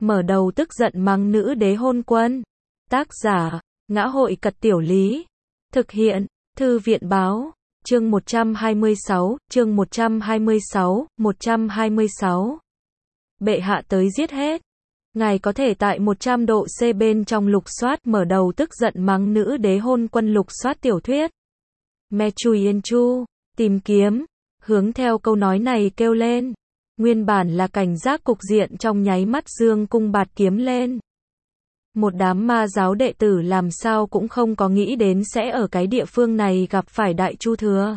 mở đầu tức giận mắng nữ đế hôn quân. Tác giả, Ngã hội Cật Tiểu Lý. Thực hiện, Thư viện Báo. Chương 126, chương 126, 126. Bệ hạ tới giết hết. Ngài có thể tại 100 độ C bên trong lục soát mở đầu tức giận mắng nữ đế hôn quân lục soát tiểu thuyết. Me Chui Yên Chu, tìm kiếm, hướng theo câu nói này kêu lên. Nguyên bản là cảnh giác cục diện trong nháy mắt dương cung bạt kiếm lên. Một đám ma giáo đệ tử làm sao cũng không có nghĩ đến sẽ ở cái địa phương này gặp phải Đại Chu Thừa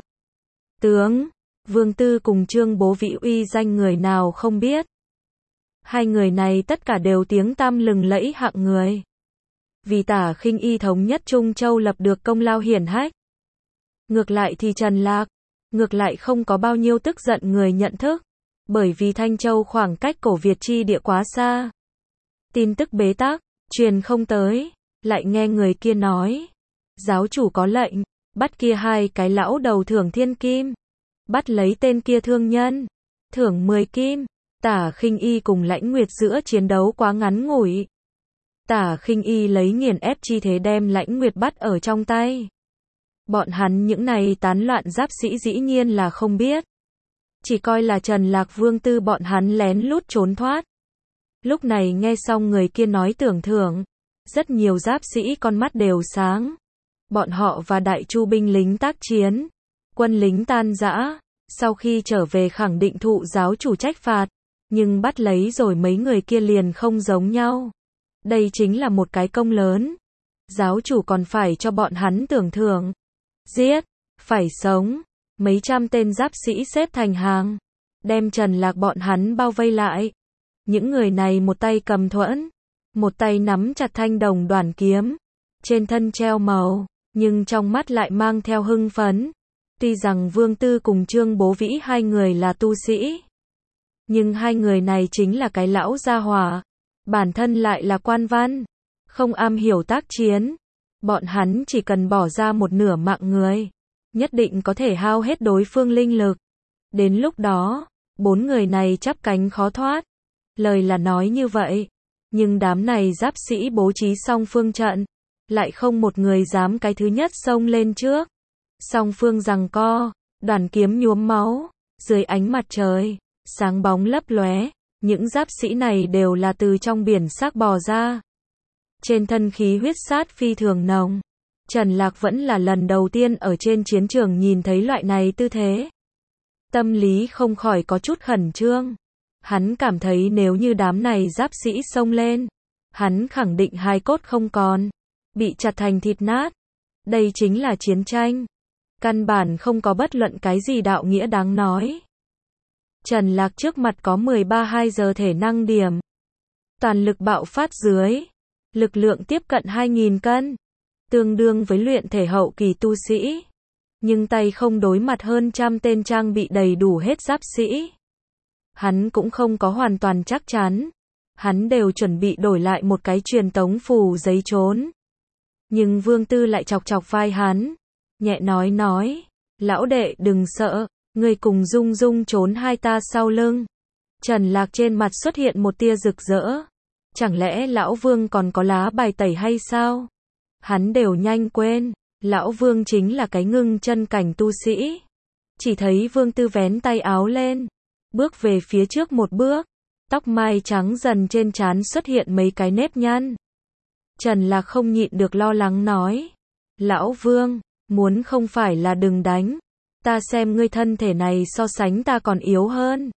Tướng. Vương Tư cùng Trương Bố Vĩ uy danh người nào không biết. Hai người này tất cả đều tiếng tăm lừng lẫy hạng người. Vì Tả Khinh Y thống nhất Trung Châu lập được công lao hiển hách. Ngược lại thì Trần Lạc, ngược lại không có bao nhiêu tức giận người nhận thức. Bởi vì Thanh Châu khoảng cách cổ Việt chi địa quá xa. Tin tức bế tắc, truyền không tới, lại nghe người kia nói. Giáo chủ có lệnh, bắt kia hai cái lão đầu thưởng thiên kim. Bắt lấy tên kia thương nhân, thưởng 10 kim. Tả Khinh Y cùng Lãnh Nguyệt giữa chiến đấu quá ngắn ngủi. Tả Khinh Y lấy nghiền ép chi thế đem Lãnh Nguyệt bắt ở trong tay. Bọn hắn những này tán loạn giáp sĩ dĩ nhiên là không biết. Chỉ coi là Trần Lạc Vương Tư bọn hắn lén lút trốn thoát. Lúc này nghe xong người kia nói tưởng thưởng, rất nhiều giáp sĩ con mắt đều sáng. Bọn họ và Đại Chu binh lính tác chiến, quân lính tan rã, sau khi trở về khẳng định thụ giáo chủ trách phạt, nhưng bắt lấy rồi mấy người kia liền không giống nhau. Đây chính là một cái công lớn. Giáo chủ còn phải cho bọn hắn tưởng thưởng. Giết, phải sống. Mấy trăm tên giáp sĩ xếp thành hàng, đem Trần Lạc bọn hắn bao vây lại. Những người này một tay cầm thuẫn, một tay nắm chặt thanh đồng đoản kiếm, trên thân treo màu, nhưng trong mắt lại mang theo hưng phấn. Tuy rằng Vương Tư cùng Trương Bố Vĩ hai người là tu sĩ, nhưng hai người này chính là cái lão gia hỏa, bản thân lại là quan văn, không am hiểu tác chiến. Bọn hắn chỉ cần bỏ ra một nửa mạng người, nhất định có thể hao hết đối phương linh lực. Đến lúc đó, bốn người này chắp cánh khó thoát. Lời là nói như vậy, nhưng đám này giáp sĩ bố trí xong phương trận, lại không một người dám cái thứ nhất xông lên trước. Song phương giằng co, đoàn kiếm nhuốm máu, dưới ánh mặt trời, sáng bóng lấp lóe, những giáp sĩ này đều là từ trong biển xác bò ra. Trên thân khí huyết sát phi thường nồng. Trần Lạc vẫn là lần đầu tiên ở trên chiến trường nhìn thấy loại này tư thế. Tâm lý không khỏi có chút khẩn trương. Hắn cảm thấy nếu như đám này giáp sĩ xông lên, hắn khẳng định hai cốt không còn, bị chặt thành thịt nát. Đây chính là chiến tranh. Căn bản không có bất luận cái gì đạo nghĩa đáng nói. Trần Lạc trước mặt có 13-2 giờ thể năng điểm. Toàn lực bạo phát dưới. Lực lượng tiếp cận 2.000 cân. Tương đương với luyện thể hậu kỳ tu sĩ. Nhưng tay không đối mặt hơn trăm tên trang bị đầy đủ hết giáp sĩ. Hắn cũng không có hoàn toàn chắc chắn. Hắn đều chuẩn bị đổi lại một cái truyền tống phù giấy trốn. Nhưng Vương Tư lại chọc chọc vai hắn. Nhẹ nói. Lão đệ đừng sợ. Người cùng Dung Dung trốn hai ta sau lưng. Trần Lạc trên mặt xuất hiện một tia rực rỡ. Chẳng lẽ Lão Vương còn có lá bài tẩy hay sao? Hắn đều nhanh quên. Lão Vương chính là cái ngưng chân cảnh tu sĩ. Chỉ thấy Vương Tư vén tay áo lên. Bước về phía trước một bước. Tóc mai trắng dần trên trán xuất hiện mấy cái nếp nhăn. Trần Lạc không nhịn được lo lắng nói. Lão Vương, muốn không phải là đừng đánh. Ta xem ngươi thân thể này so sánh ta còn yếu hơn.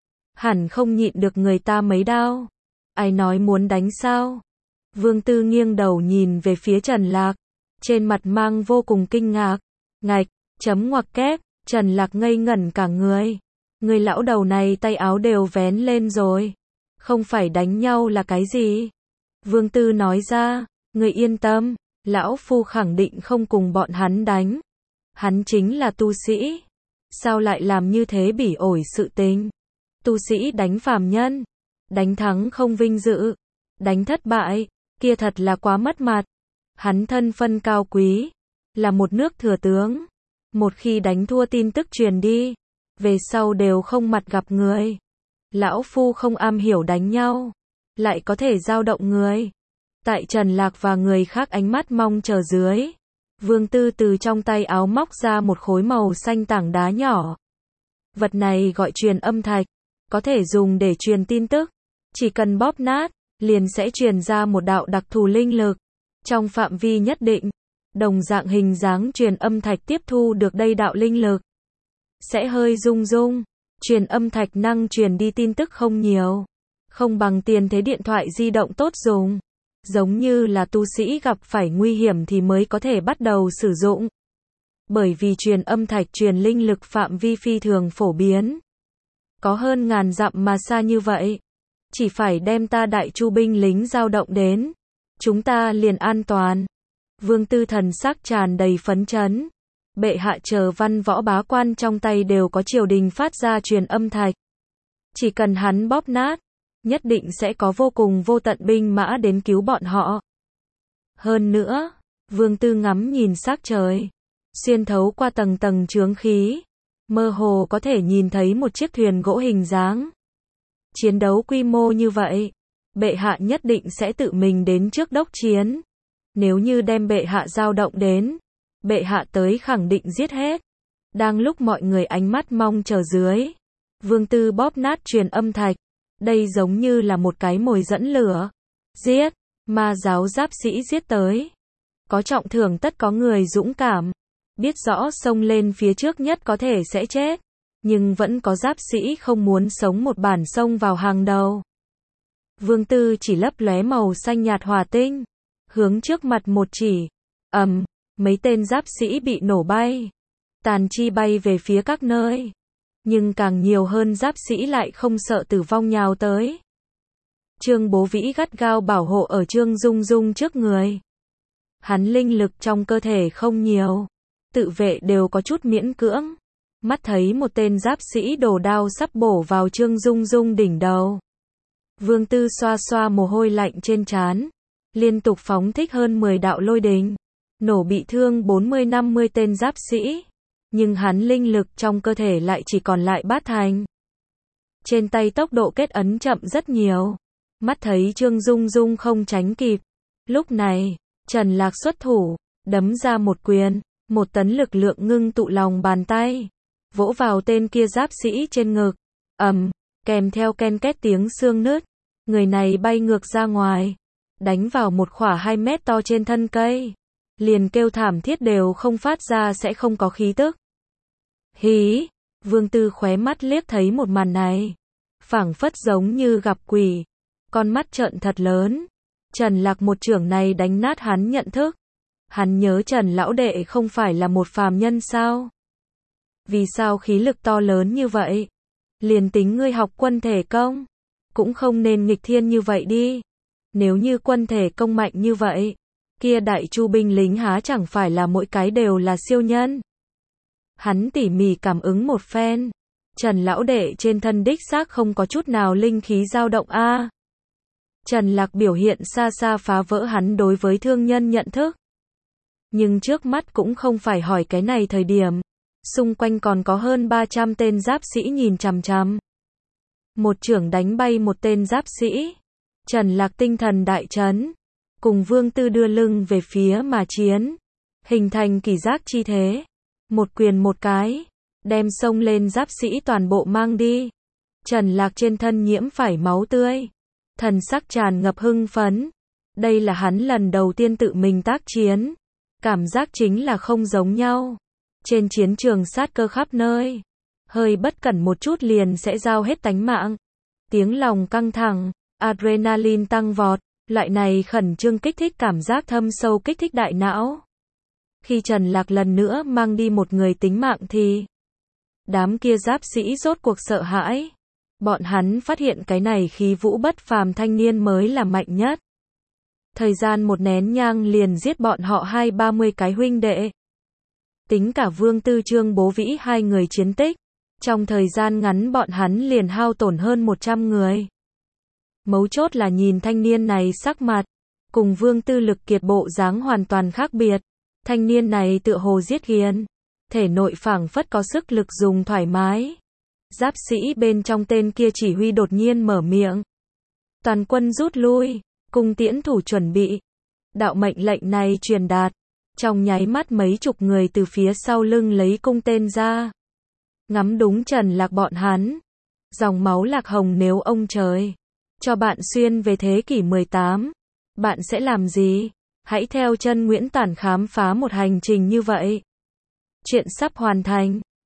Hẳn không nhịn được người ta mấy đao. Ai nói muốn đánh sao? Vương Tư nghiêng đầu nhìn về phía Trần Lạc. Trên mặt mang vô cùng kinh ngạc. Ngạch, chấm ngoặc kép. Trần Lạc ngây ngẩn cả người. Người lão đầu này tay áo đều vén lên rồi. Không phải đánh nhau là cái gì? Vương Tư nói ra. Người yên tâm. Lão Phu khẳng định không cùng bọn hắn đánh. Hắn chính là tu sĩ. Sao lại làm như thế bỉ ổi sự tình? Tu sĩ đánh phàm nhân. Đánh thắng không vinh dự. Đánh thất bại. Kia thật là quá mất mặt. Hắn thân phân cao quý. Là một nước thừa tướng. Một khi đánh thua tin tức truyền đi. Về sau đều không mặt gặp người. Lão Phu không am hiểu đánh nhau. lại có thể dao động người. Tại Trần Lạc và người khác ánh mắt mong chờ dưới, Vương Tư từ trong tay áo móc ra một khối màu xanh tảng đá nhỏ. Vật này gọi truyền âm thạch, có thể dùng để truyền tin tức. Chỉ cần bóp nát, liền sẽ truyền ra một đạo đặc thù linh lực. Trong phạm vi nhất định, đồng dạng hình dáng truyền âm thạch tiếp thu được đây đạo linh lực, sẽ hơi rung rung. Truyền âm thạch năng truyền đi tin tức không nhiều, không bằng tiền thế điện thoại di động tốt dùng. Giống như là tu sĩ gặp phải nguy hiểm thì mới có thể bắt đầu sử dụng. Bởi vì truyền âm thạch truyền linh lực phạm vi phi thường phổ biến. Có hơn ngàn dặm mà xa như vậy. Chỉ phải đem ta đại chu binh lính dao động đến, chúng ta liền an toàn. Vương Tư thần sắc tràn đầy phấn chấn. Bệ hạ chờ văn võ bá quan trong tay đều có triều đình phát ra truyền âm thạch. Chỉ cần hắn bóp nát, nhất định sẽ có vô cùng vô tận binh mã đến cứu bọn họ. Hơn nữa, Vương Tư ngắm nhìn sắc trời, xuyên thấu qua tầng tầng chướng khí, mơ hồ có thể nhìn thấy một chiếc thuyền gỗ hình dáng. Chiến đấu quy mô như vậy, bệ hạ nhất định sẽ tự mình đến trước đốc chiến. Nếu như đem bệ hạ dao động đến, bệ hạ tới khẳng định giết hết. Đang lúc mọi người ánh mắt mong chờ dưới, Vương Tư bóp nát truyền âm thạch. Đây giống như là một cái mồi dẫn lửa. Giết, ma giáo giáp sĩ giết tới. Có trọng thưởng tất có người dũng cảm. Biết rõ xông lên phía trước nhất có thể sẽ chết. Nhưng vẫn có giáp sĩ không muốn sống một bản xông vào hàng đầu. Vương Tư chỉ lấp lóe màu xanh nhạt hỏa tinh. Hướng trước mặt một chỉ. Mấy tên giáp sĩ bị nổ bay. Tàn chi bay về phía các nơi. Nhưng càng nhiều hơn giáp sĩ lại không sợ tử vong nhào tới. Trương Bố Vĩ gắt gao bảo hộ ở Trương Dung Dung trước người. Hắn linh lực trong cơ thể không nhiều, tự vệ đều có chút miễn cưỡng. Mắt thấy một tên giáp sĩ đổ đao sắp bổ vào Trương Dung Dung đỉnh đầu. Vương Tư xoa xoa mồ hôi lạnh trên trán, liên tục phóng thích hơn 10 đạo lôi đình, nổ bị thương 40-50 tên giáp sĩ. Nhưng hắn linh lực trong cơ thể lại chỉ còn lại bát thành. Trên tay tốc độ kết ấn chậm rất nhiều. Mắt thấy Trương Dung Dung không tránh kịp. Lúc này, Trần Lạc xuất thủ, đấm ra một quyền, 1 tấn lực lượng ngưng tụ lòng bàn tay, vỗ vào tên kia giáp sĩ trên ngực. Kèm theo ken két tiếng xương nứt, người này bay ngược ra ngoài, đánh vào một khỏa 2 mét to trên thân cây. Liền kêu thảm thiết đều không phát ra sẽ không có khí tức. Hí, Vương Tư khóe mắt liếc thấy một màn này, phảng phất giống như gặp quỷ, con mắt trợn thật lớn. Trần Lạc một chưởng này đánh nát hắn nhận thức. Hắn nhớ Trần lão đệ không phải là một phàm nhân sao? Vì sao khí lực to lớn như vậy? Liền tính ngươi học quân thể công, cũng không nên nghịch thiên như vậy đi. Nếu như quân thể công mạnh như vậy, kia đại chu binh lính há chẳng phải là mỗi cái đều là siêu nhân. Hắn tỉ mỉ cảm ứng một phen. Trần lão đệ trên thân đích xác không có chút nào linh khí dao động a. Trần Lạc biểu hiện xa xa phá vỡ hắn đối với thương nhân nhận thức. Nhưng trước mắt cũng không phải hỏi cái này thời điểm. Xung quanh còn có hơn 300 tên giáp sĩ nhìn chằm chằm. Một chưởng đánh bay một tên giáp sĩ. Trần Lạc tinh thần đại chấn, cùng Vương Tư đưa lưng về phía mà chiến, hình thành kỳ giác chi thế. Một quyền một cái, đem xông lên giáp sĩ toàn bộ mang đi. Trần Lạc trên thân nhiễm phải máu tươi, thần sắc tràn ngập hưng phấn. Đây là hắn lần đầu tiên tự mình tác chiến, cảm giác chính là không giống nhau. Trên chiến trường sát cơ khắp nơi, hơi bất cẩn một chút liền sẽ giao hết tánh mạng. Tiếng lòng căng thẳng, adrenaline tăng vọt, loại này khẩn trương kích thích cảm giác thâm sâu kích thích đại não. Khi Trần Lạc lần nữa mang đi một người tính mạng thì đám kia giáp sĩ rốt cuộc sợ hãi. Bọn hắn phát hiện cái này khí vũ bất phàm thanh niên mới là mạnh nhất. Thời gian một nén nhang liền giết bọn họ 20-30 cái huynh đệ. Tính cả Vương Tư Trương Bố Vĩ 2 người chiến tích, trong thời gian ngắn bọn hắn liền hao tổn hơn 100 người. Mấu chốt là nhìn thanh niên này sắc mặt, cùng Vương Tư lực kiệt bộ dáng hoàn toàn khác biệt. Thanh niên này tựa hồ giết ghiền, thể nội phảng phất có sức lực dùng thoải mái. Giáp sĩ bên trong tên kia chỉ huy đột nhiên mở miệng. Toàn quân rút lui, cung tiễn thủ chuẩn bị. Đạo mệnh lệnh này truyền đạt. Trong nháy mắt mấy chục người từ phía sau lưng lấy cung tên ra. Ngắm đúng Trần Lạc bọn hắn. Dòng máu Lạc Hồng nếu ông trời cho bạn xuyên về thế kỷ 18, bạn sẽ làm gì? Hãy theo chân Nguyễn Tản khám phá một hành trình như vậy. Chuyện sắp hoàn thành.